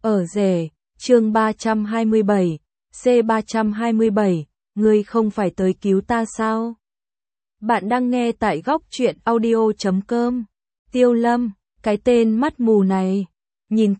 Ở rể, chương 327, C327, ngươi không phải tới cứu ta sao? Bạn đang nghe tại góc truyện audio.com. Tiêu Lâm, cái tên mắt mù này. Nhìn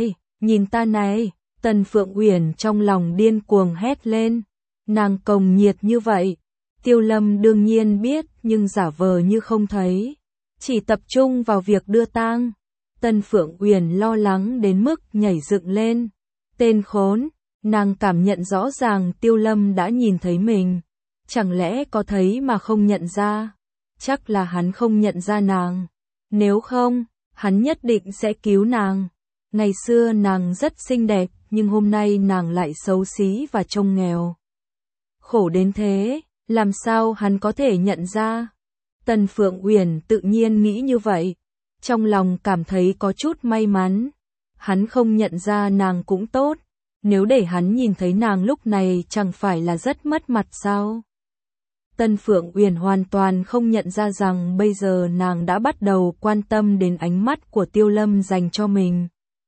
ta này, Tần Phượng Uyển trong lòng điên cuồng hét lên. Nàng cồng nhiệt như vậy. Tiêu Lâm đương nhiên biết nhưng giả vờ như không thấy. Chỉ tập trung vào việc đưa tang. Tần Phượng Uyển lo lắng đến mức nhảy dựng lên. Tên khốn, nàng cảm nhận rõ ràng Tiêu Lâm đã nhìn thấy mình. Chẳng lẽ có thấy mà không nhận ra? Chắc là hắn không nhận ra nàng. Nếu không, hắn nhất định sẽ cứu nàng. Ngày xưa nàng rất xinh đẹp, nhưng hôm nay nàng lại xấu xí và trông nghèo. Khổ đến thế, làm sao hắn có thể nhận ra? Tần Phượng Uyển tự nhiên nghĩ như vậy. Trong lòng cảm thấy có chút may mắn. Hắn không nhận ra nàng cũng tốt. Nếu để hắn nhìn thấy nàng lúc này chẳng phải là rất mất mặt sao? Tần Phượng Uyển hoàn toàn không nhận ra rằng bây giờ nàng đã bắt đầu quan tâm đến ánh mắt của Tiêu Lâm dành cho mình.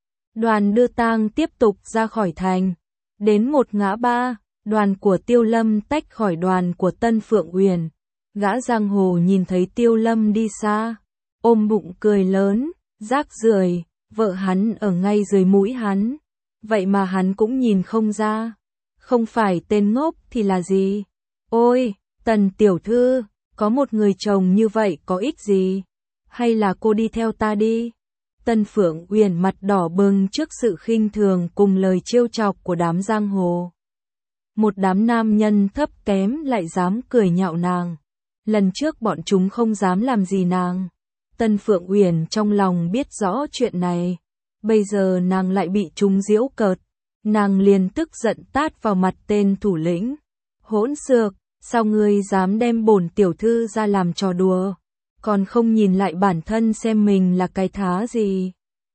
Đoàn đưa tang tiếp tục ra khỏi thành. Đến một ngã ba, đoàn của Tiêu Lâm tách khỏi đoàn của Tần Phượng Uyển. Gã giang hồ nhìn thấy Tiêu Lâm đi xa, ôm bụng cười lớn, rác rưởi, vợ hắn ở ngay dưới mũi hắn. Vậy mà hắn cũng nhìn không ra. Không phải tên ngốc thì là gì? Ôi, Tần tiểu thư, có một người chồng như vậy có ích gì? Hay là cô đi theo ta đi? Tần Phượng Uyển mặt đỏ bừng trước sự khinh thường cùng lời trêu chọc của đám giang hồ. Một đám nam nhân thấp kém lại dám cười nhạo nàng. Lần trước bọn chúng không dám làm gì nàng. Tần Phượng Uyển trong lòng biết rõ chuyện này. Bây giờ nàng lại bị chúng giễu cợt. Nàng liền tức giận tát vào mặt tên thủ lĩnh. Hỗn xược, sao ngươi dám đem bổn tiểu thư ra làm trò đùa? Còn không nhìn lại bản thân xem mình là cái thá gì?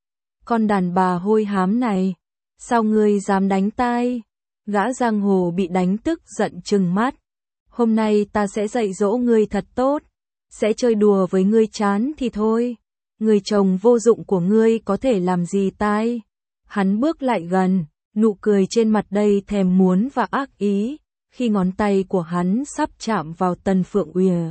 Con đàn bà hôi hám này, sao ngươi dám đánh tai? Gã giang hồ bị đánh tức giận trừng mắt. Hôm nay ta sẽ dạy dỗ ngươi thật tốt. Sẽ chơi đùa với ngươi chán thì thôi. Người chồng vô dụng của ngươi có thể làm gì tai? Hắn bước lại gần, nụ cười trên mặt đầy thèm muốn và ác ý, khi ngón tay của hắn sắp chạm vào Tần Phượng Uyển.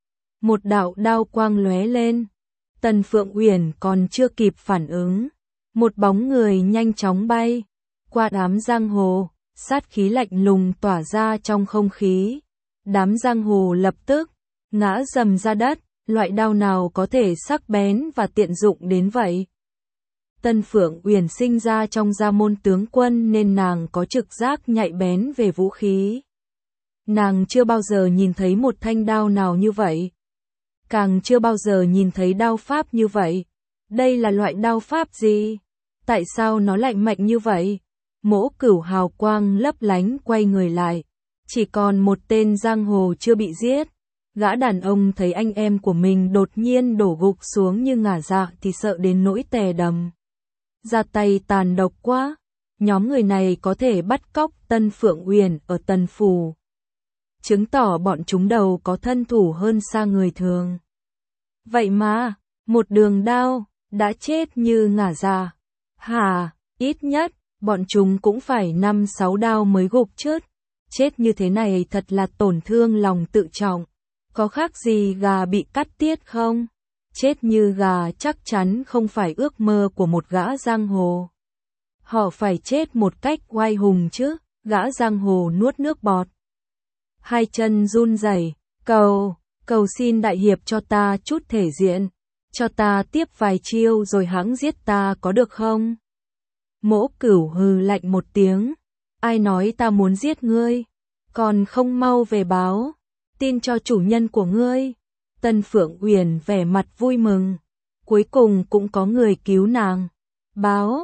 Một đạo đao quang lóe lên. Tần Phượng Uyển còn chưa kịp phản ứng. Một bóng người nhanh chóng bay qua đám giang hồ, sát khí lạnh lùng tỏa ra trong không khí. Đám giang hồ lập tức ngã rầm ra đất. Loại đao nào có thể sắc bén và tiện dụng đến vậy? Tần Phượng Uyển sinh ra trong gia môn tướng quân nên nàng có trực giác nhạy bén về vũ khí. Nàng chưa bao giờ nhìn thấy một thanh đao nào như vậy. Càng chưa bao giờ nhìn thấy đao pháp như vậy. Đây là loại đao pháp gì? Tại sao nó lại mạnh như vậy? Mỗ Cửu hào quang lấp lánh quay người lại. Chỉ còn một tên giang hồ chưa bị giết. Gã đàn ông thấy anh em của mình đột nhiên đổ gục xuống như ngả dạ thì sợ đến nỗi tè đầm. Ra tay tàn độc quá. Nhóm người này có thể bắt cóc Tần Phượng Uyển ở Tần Phủ. Chứng tỏ bọn chúng đầu có thân thủ hơn xa người thường. Vậy mà, một đường đao, đã chết như ngả dạ. Hả, ít nhất, bọn chúng cũng phải 5-6 đao mới gục chết. Chết như thế này thật là tổn thương lòng tự trọng. Có khác gì gà bị cắt tiết không? Chết như gà chắc chắn không phải ước mơ của một gã giang hồ. Họ phải chết một cách oai hùng chứ. Gã giang hồ nuốt nước bọt. Hai chân run rẩy, cầu xin đại hiệp cho ta chút thể diện. Cho ta tiếp vài chiêu rồi hẵng giết ta có được không? Mỗ Cửu hừ lạnh một tiếng. Ai nói ta muốn giết ngươi? Còn không mau về báo tin cho chủ nhân của ngươi. Tần Phượng Uyển vẻ mặt vui mừng. Cuối cùng cũng có người cứu nàng. Báo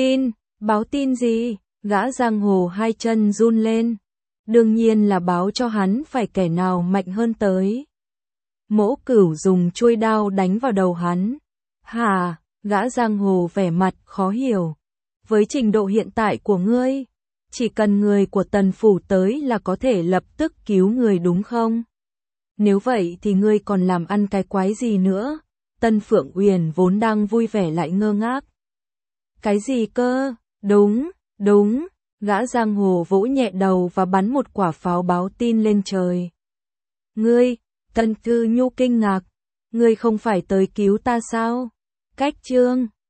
tin gì? Gã giang hồ hai chân run lên. Đương nhiên là báo cho hắn phải kẻ nào mạnh hơn tới. Mỗ Cửu dùng chuôi đao đánh vào đầu hắn. Hả? Gã giang hồ vẻ mặt khó hiểu. Với trình độ hiện tại của ngươi, chỉ cần người của Tần Phủ tới là có thể lập tức cứu người đúng không? Nếu vậy thì ngươi còn làm ăn cái quái gì nữa? Tần Phượng Uyển vốn đang vui vẻ lại ngơ ngác. Cái gì cơ? Đúng, đúng, gã giang hồ vỗ nhẹ đầu và bắn một quả pháo báo tin lên trời. Ngươi, Tần Thư Nhu kinh ngạc, ngươi không phải tới cứu ta sao? Cách Trương